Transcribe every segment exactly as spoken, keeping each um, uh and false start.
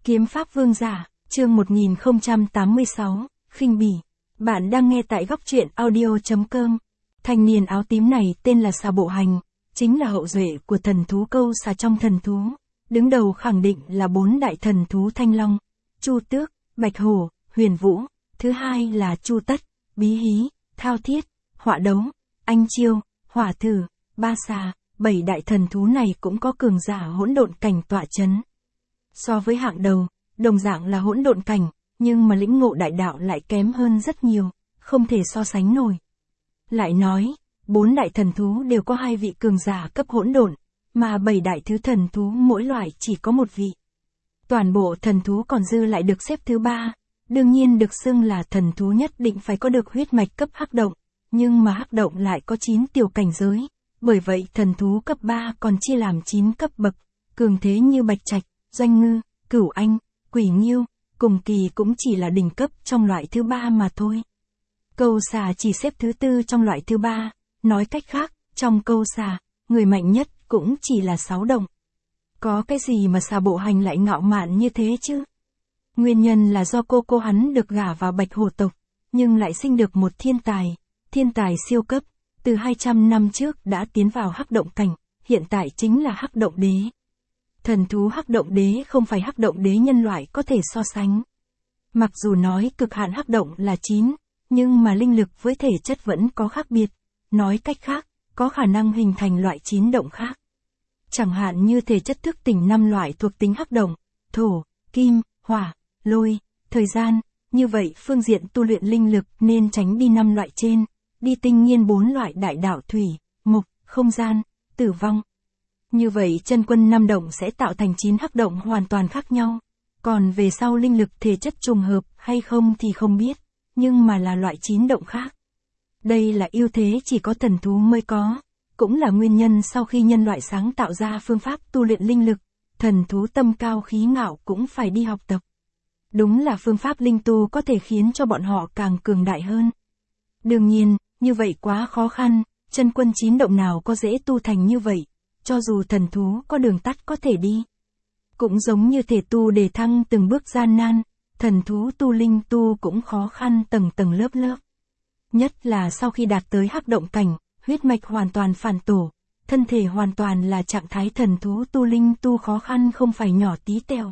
Kiếm pháp vương giả, chương một nghìn không trăm tám mươi sáu, khinh bỉ. Bạn đang nghe tại góc truyện audio chấm com. Thanh niên áo tím này tên là Xà Bộ Hành, chính là hậu duệ của thần thú Câu Xà trong thần thú. Đứng đầu khẳng định là bốn đại thần thú Thanh Long, Chu Tước, Bạch Hổ, Huyền Vũ. Thứ hai là Chu Tất, Bí Hí, Thao Thiết, Họa Đấu, Anh Chiêu, Hỏa Thử, Ba Xà. Bảy đại thần thú này cũng có cường giả hỗn độn cảnh tọa chấn. So với hạng đầu, đồng dạng là hỗn độn cảnh, nhưng mà lĩnh ngộ đại đạo lại kém hơn rất nhiều, không thể so sánh nổi. Lại nói, bốn đại thần thú đều có hai vị cường giả cấp hỗn độn, mà bảy đại thứ thần thú mỗi loại chỉ có một vị. Toàn bộ thần thú còn dư lại được xếp thứ ba, đương nhiên được xưng là thần thú nhất định phải có được huyết mạch cấp hắc động, nhưng mà hắc động lại có chín tiểu cảnh giới, bởi vậy thần thú cấp ba còn chia làm chín cấp bậc, cường thế như Bạch Trạch, Doanh Ngư, Cửu Anh, Quỷ Nghiêu, cùng kỳ cũng chỉ là đỉnh cấp trong loại thứ ba mà thôi. Câu Xà chỉ xếp thứ tư trong loại thứ ba, nói cách khác, trong Câu Xà, người mạnh nhất cũng chỉ là sáu động. Có cái gì mà Xà Bộ Hành lại ngạo mạn như thế chứ? Nguyên nhân là do cô cô hắn được gả vào Bạch Hổ tộc, nhưng lại sinh được một thiên tài, thiên tài siêu cấp, từ hai trăm năm trước đã tiến vào hắc động cảnh, hiện tại chính là hắc động đế. Thần thú hắc động đế không phải hắc động đế nhân loại có thể so sánh. Mặc dù nói cực hạn hắc động là chín, nhưng mà linh lực với thể chất vẫn có khác biệt, nói cách khác, có khả năng hình thành loại chín động khác. Chẳng hạn như thể chất thức tỉnh năm loại thuộc tính hắc động, thổ, kim, hỏa, lôi, thời gian, như vậy phương diện tu luyện linh lực nên tránh đi năm loại trên, đi tinh nghiên bốn loại đại đạo thủy, mộc, không gian, tử vong. Như vậy chân quân năm động sẽ tạo thành chín hắc động hoàn toàn khác nhau. Còn về sau linh lực thể chất trùng hợp hay không thì không biết, nhưng mà là loại chín động khác. Đây là ưu thế chỉ có thần thú mới có, cũng là nguyên nhân sau khi nhân loại sáng tạo ra phương pháp tu luyện linh lực, thần thú tâm cao khí ngạo cũng phải đi học tập. Đúng là phương pháp linh tu có thể khiến cho bọn họ càng cường đại hơn. Đương nhiên, như vậy quá khó khăn, chân quân chín động nào có dễ tu thành như vậy, cho dù thần thú có đường tắt có thể đi. Cũng giống như thể tu đề thăng từng bước gian nan, thần thú tu linh tu cũng khó khăn tầng tầng lớp lớp. Nhất là sau khi đạt tới hắc động cảnh, huyết mạch hoàn toàn phản tổ, thân thể hoàn toàn là trạng thái thần thú tu linh tu khó khăn không phải nhỏ tí tẹo.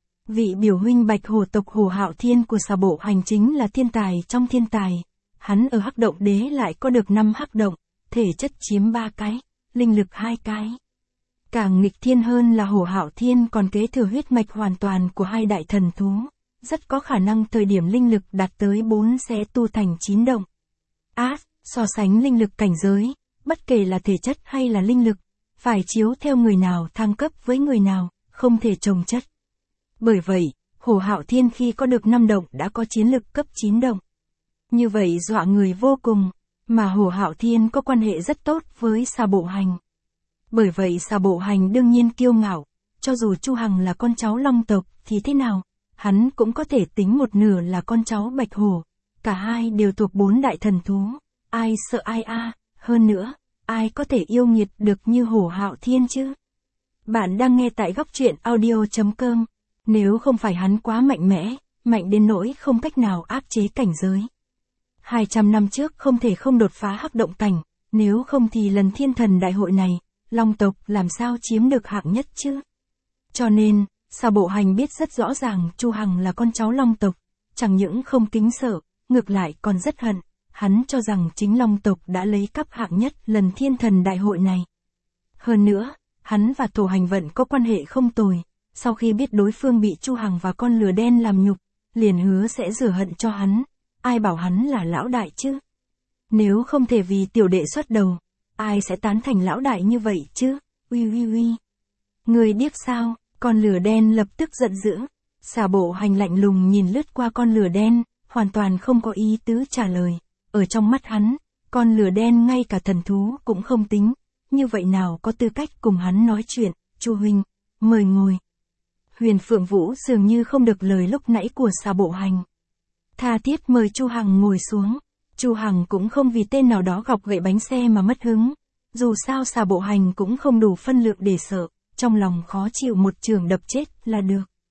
Vị biểu huynh Bạch Hổ tộc Hổ Hạo Thiên của Xà Bộ Hành chính là thiên tài trong thiên tài. Hắn ở hắc động đế lại có được năm hắc động, thể chất chiếm ba cái, linh lực hai cái. Càng nghịch thiên hơn là Hổ Hạo Thiên còn kế thừa huyết mạch hoàn toàn của hai đại thần thú, rất có khả năng thời điểm linh lực đạt tới bốn sẽ tu thành chín động. Át, so sánh linh lực cảnh giới, bất kể là thể chất hay là linh lực, phải chiếu theo người nào thăng cấp với người nào, không thể chồng chất. Bởi vậy, Hổ Hạo Thiên khi có được năm động đã có chiến lực cấp chín động. Như vậy dọa người vô cùng, mà Hổ Hạo Thiên có quan hệ rất tốt với Xà Bộ Hành. Bởi vậy Xà Bộ Hành đương nhiên kiêu ngạo, cho dù Chu Hằng là con cháu Long tộc thì thế nào, hắn cũng có thể tính một nửa là con cháu Bạch Hổ, cả hai đều thuộc bốn đại thần thú, ai sợ ai a, à. Hơn nữa, ai có thể yêu nghiệt được như Hổ Hạo Thiên chứ? Bạn đang nghe tại góc truyện audio chấm com, nếu không phải hắn quá mạnh mẽ, mạnh đến nỗi không cách nào áp chế cảnh giới. hai trăm năm trước không thể không đột phá hắc động cảnh, nếu không thì lần thiên thần đại hội này, Long tộc làm sao chiếm được hạng nhất chứ? Cho nên, Xà Bộ Hành biết rất rõ ràng Chu Hằng là con cháu Long tộc, chẳng những không kính sợ, ngược lại còn rất hận, hắn cho rằng chính Long tộc đã lấy cắp hạng nhất lần thiên thần đại hội này. Hơn nữa, hắn và Thổ Hành Vận có quan hệ không tồi, sau khi biết đối phương bị Chu Hằng và con lừa đen làm nhục, liền hứa sẽ rửa hận cho hắn. Ai bảo hắn là lão đại chứ? Nếu không thể vì tiểu đệ xuất đầu, ai sẽ tán thành lão đại như vậy chứ? Uy uy uy. Người điếc sao? Con lửa đen lập tức giận dữ. Xà Bộ Hành lạnh lùng nhìn lướt qua con lửa đen, hoàn toàn không có ý tứ trả lời. Ở trong mắt hắn, con lửa đen ngay cả thần thú cũng không tính, như vậy nào có tư cách cùng hắn nói chuyện. Chu huynh, mời ngồi. Huyền Phượng Vũ dường như không được lời lúc nãy của Xà Bộ Hành, tha thiết mời Chu Hằng ngồi xuống. Chu Hằng cũng không vì tên nào đó gọc gậy bánh xe mà mất hứng. Dù sao Xà Bộ Hành cũng không đủ phân lượng để sợ, trong lòng khó chịu một chưởng đập chết là được.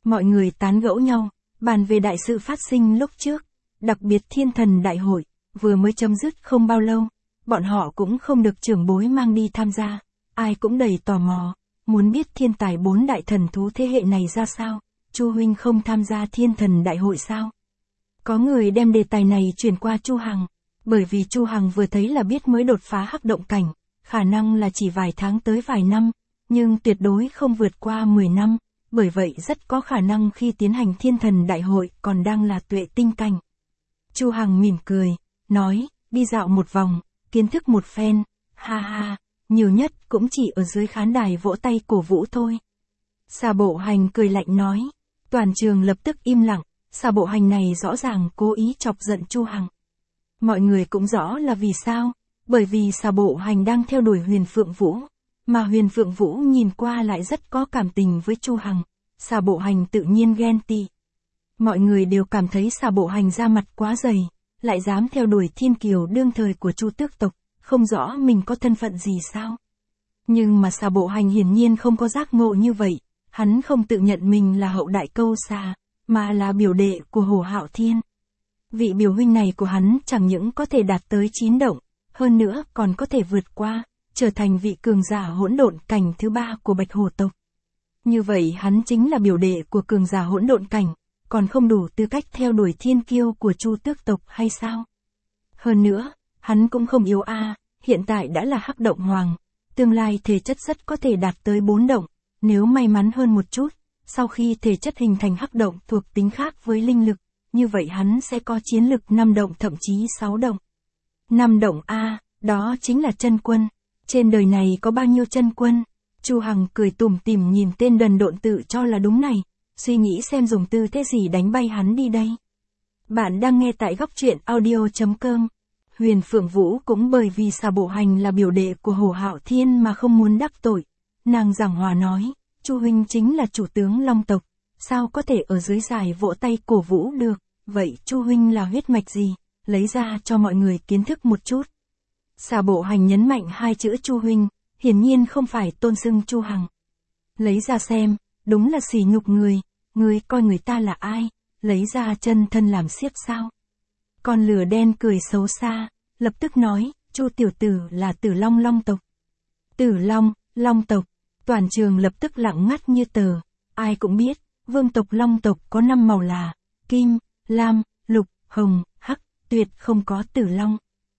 Mọi người tán gẫu nhau, bàn về đại sự phát sinh lúc trước, đặc biệt thiên thần đại hội, vừa mới chấm dứt không bao lâu, bọn họ cũng không được trưởng bối mang đi tham gia, ai cũng đầy tò mò, muốn biết thiên tài bốn đại thần thú thế hệ này ra sao, Chu huynh không tham gia thiên thần đại hội sao? Có người đem đề tài này chuyển qua Chu Hằng, bởi vì Chu Hằng vừa thấy là biết mới đột phá hắc động cảnh, khả năng là chỉ vài tháng tới vài năm, nhưng tuyệt đối không vượt qua mười năm, bởi vậy rất có khả năng khi tiến hành thiên thần đại hội còn đang là tuệ tinh cảnh. Chu Hằng mỉm cười, nói, đi dạo một vòng, kiến thức một phen, ha ha, nhiều nhất cũng chỉ ở dưới khán đài vỗ tay cổ vũ thôi. Xà Bộ Hành cười lạnh nói, toàn trường lập tức im lặng, Xà Bộ Hành này rõ ràng cố ý chọc giận Chu Hằng. Mọi người cũng rõ là vì sao, bởi vì Xà Bộ Hành đang theo đuổi Huyền Phượng Vũ, mà Huyền Phượng Vũ nhìn qua lại rất có cảm tình với Chu Hằng, Xà Bộ Hành tự nhiên ghen tị. Mọi người đều cảm thấy Xà Bộ Hành ra mặt quá dày, lại dám theo đuổi thiên kiều đương thời của Chu tước tộc, không rõ mình có thân phận gì sao. Nhưng mà Xà Bộ Hành hiển nhiên không có giác ngộ như vậy, hắn không tự nhận mình là hậu đại câu xà, mà là biểu đệ của Hồ Hạo Thiên. Vị biểu huynh này của hắn chẳng những có thể đạt tới chín động, hơn nữa còn có thể vượt qua, trở thành vị cường giả hỗn độn cảnh thứ ba của Bạch Hổ tộc. Như vậy hắn chính là biểu đệ của cường giả hỗn độn cảnh, còn không đủ tư cách theo đuổi thiên kiêu của Chu tước tộc hay sao? Hơn nữa, hắn cũng không yếu a, hiện tại đã là hắc động hoàng, tương lai thể chất rất có thể đạt tới bốn động, nếu may mắn hơn một chút, sau khi thể chất hình thành hắc động thuộc tính khác với linh lực, như vậy hắn sẽ có chiến lực năm động thậm chí sáu động. năm động a, đó chính là chân quân. Trên đời này có bao nhiêu chân quân? Chu Hằng cười tủm tỉm nhìn tên đần độn tự cho là đúng này, suy nghĩ xem dùng tư thế gì đánh bay hắn đi đây. Bạn đang nghe tại góc truyện audio chấm com. Huyền Phượng Vũ cũng bởi vì Xà Bộ Hành là biểu đệ của Hồ Hạo Thiên mà không muốn đắc tội. Nàng giảng hòa nói, Chu huynh chính là chủ tướng Long tộc, sao có thể ở dưới giải vỗ tay cổ vũ được, vậy Chu huynh là huyết mạch gì, lấy ra cho mọi người kiến thức một chút. Xà Bộ Hành nhấn mạnh hai chữ Chu huynh, hiển nhiên không phải tôn xưng Chu Hằng. Lấy ra xem, đúng là sỉ nhục người, người coi người ta là ai, lấy ra chân thân làm xiếc sao. Con lửa đen cười xấu xa, lập tức nói, Chu tiểu tử là Tử Long Long tộc. Tử Long, Long tộc, toàn trường lập tức lặng ngắt như tờ, ai cũng biết, vương tộc Long tộc có năm màu là, kim, lam, lục, hồng, hắc, tuyệt không có Tử Long.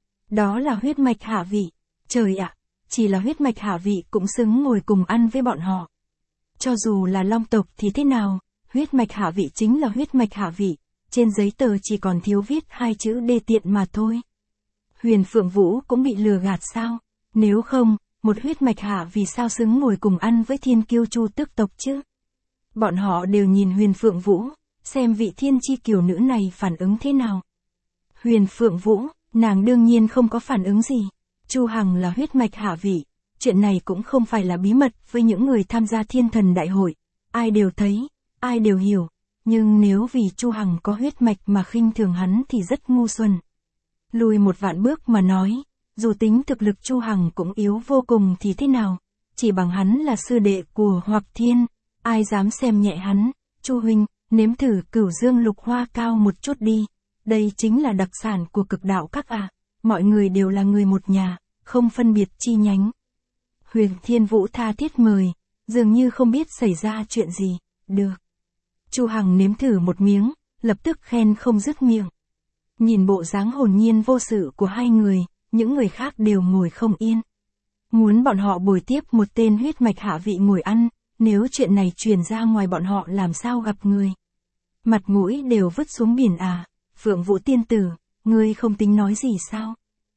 Đó là huyết mạch hạ vị, trời ạ, chỉ là huyết mạch hạ vị cũng xứng ngồi cùng ăn với bọn họ. Cho dù là Long tộc thì thế nào, huyết mạch hạ vị chính là huyết mạch hạ vị, trên giấy tờ chỉ còn thiếu viết hai chữ đê tiện mà thôi. Huyền Phượng Vũ cũng bị lừa gạt sao? Nếu không, một huyết mạch hạ vì sao xứng ngồi cùng ăn với thiên kiêu Chu tước tộc chứ? Bọn họ đều nhìn Huyền Phượng Vũ, xem vị thiên chi kiều nữ này phản ứng thế nào. Huyền Phượng Vũ, nàng đương nhiên không có phản ứng gì. Chu Hằng là huyết mạch hạ vị, chuyện này cũng không phải là bí mật với những người tham gia thiên thần đại hội, ai đều thấy, ai đều hiểu, nhưng nếu vì Chu Hằng có huyết mạch mà khinh thường hắn thì rất ngu xuẩn. Lùi một vạn bước mà nói, dù tính thực lực Chu Hằng cũng yếu vô cùng thì thế nào, chỉ bằng hắn là sư đệ của Hoặc Thiên, ai dám xem nhẹ hắn. Chu huynh, nếm thử Cửu Dương Lục Hoa Cao một chút đi, đây chính là đặc sản của cực đạo các à, mọi người đều là người một nhà, không phân biệt chi nhánh. Huyền Thiên Vũ tha thiết mời, dường như không biết xảy ra chuyện gì, được. Chu Hằng nếm thử một miếng, lập tức khen không dứt miệng. Nhìn bộ dáng hồn nhiên vô sự của hai người, những người khác đều ngồi không yên. Muốn bọn họ bồi tiếp một tên huyết mạch hạ vị ngồi ăn, nếu chuyện này truyền ra ngoài bọn họ làm sao gặp người. Mặt mũi đều vứt xuống biển à, Phượng Vũ tiên tử, ngươi không tính nói gì sao?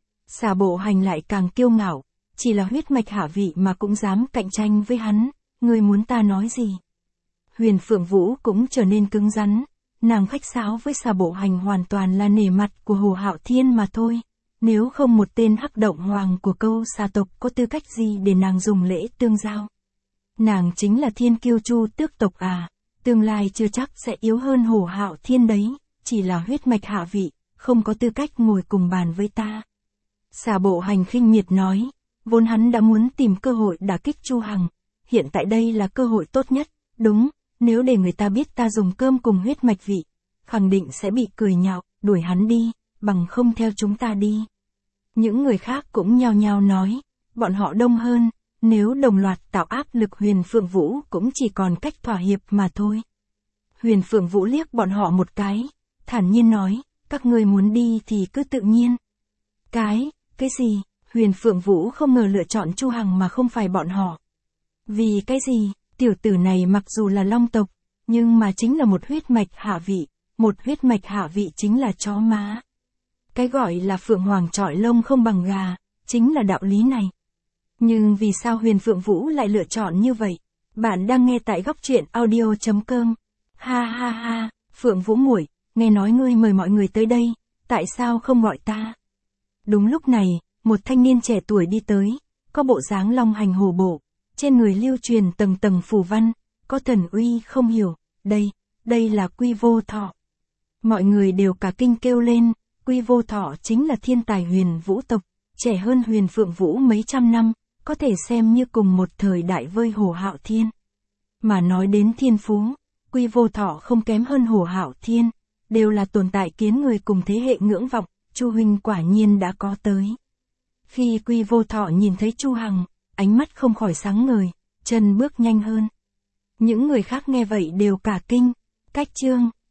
Xà Bộ Hành lại càng kiêu ngạo, chỉ là huyết mạch hạ vị mà cũng dám cạnh tranh với hắn, ngươi muốn ta nói gì? Huyền Phượng Vũ cũng trở nên cứng rắn, nàng khách sáo với Xà Bộ Hành hoàn toàn là nể mặt của Hồ Hạo Thiên mà thôi, nếu không một tên hắc động hoàng của câu xà tộc có tư cách gì để nàng dùng lễ tương giao. Nàng chính là thiên kiêu Chu tước tộc à, tương lai chưa chắc sẽ yếu hơn Hồ Hạo Thiên đấy, chỉ là huyết mạch hạ vị, không có tư cách ngồi cùng bàn với ta. Xà Bộ Hành khinh miệt nói, vốn hắn đã muốn tìm cơ hội đả kích Chu Hằng, hiện tại đây là cơ hội tốt nhất, đúng, nếu để người ta biết ta dùng cơm cùng huyết mạch vị, khẳng định sẽ bị cười nhạo, đuổi hắn đi, bằng không theo chúng ta đi. Những người khác cũng nhao nhao nói, bọn họ đông hơn, nếu đồng loạt tạo áp lực Huyền Phượng Vũ cũng chỉ còn cách thỏa hiệp mà thôi. Huyền Phượng Vũ liếc bọn họ một cái, thản nhiên nói, các ngươi muốn đi thì cứ tự nhiên. Cái, cái gì? Huyền Phượng Vũ không ngờ lựa chọn Chu Hằng mà không phải bọn họ. Vì cái gì? Tiểu tử này mặc dù là long tộc, nhưng mà chính là một huyết mạch hạ vị, một huyết mạch hạ vị chính là chó má. Cái gọi là phượng hoàng chọi lông không bằng gà, chính là đạo lý này. Nhưng vì sao Huyền Phượng Vũ lại lựa chọn như vậy? Bạn đang nghe tại góc truyện audio chấm com. Ha ha ha, Phượng Vũ muội, nghe nói ngươi mời mọi người tới đây, tại sao không gọi ta? Đúng lúc này, một thanh niên trẻ tuổi đi tới, có bộ dáng long hành hổ bộ, trên người lưu truyền tầng tầng phù văn, có thần uy không hiểu, đây, đây là Quy Vô Thọ. Mọi người đều cả kinh kêu lên, Quy Vô Thọ chính là thiên tài Huyền Vũ tộc, trẻ hơn Huyền Phượng Vũ mấy trăm năm, có thể xem như cùng một thời đại với Hổ Hạo Thiên. Mà nói đến thiên phú, Quy Vô Thọ không kém hơn Hổ Hạo Thiên, đều là tồn tại khiến người cùng thế hệ ngưỡng vọng, Chu huynh quả nhiên đã có tới. Khi Quy Vô Thọ nhìn thấy Chu Hằng, ánh mắt không khỏi sáng ngời, chân bước nhanh hơn. Những người khác nghe vậy đều cả kinh, cách chương.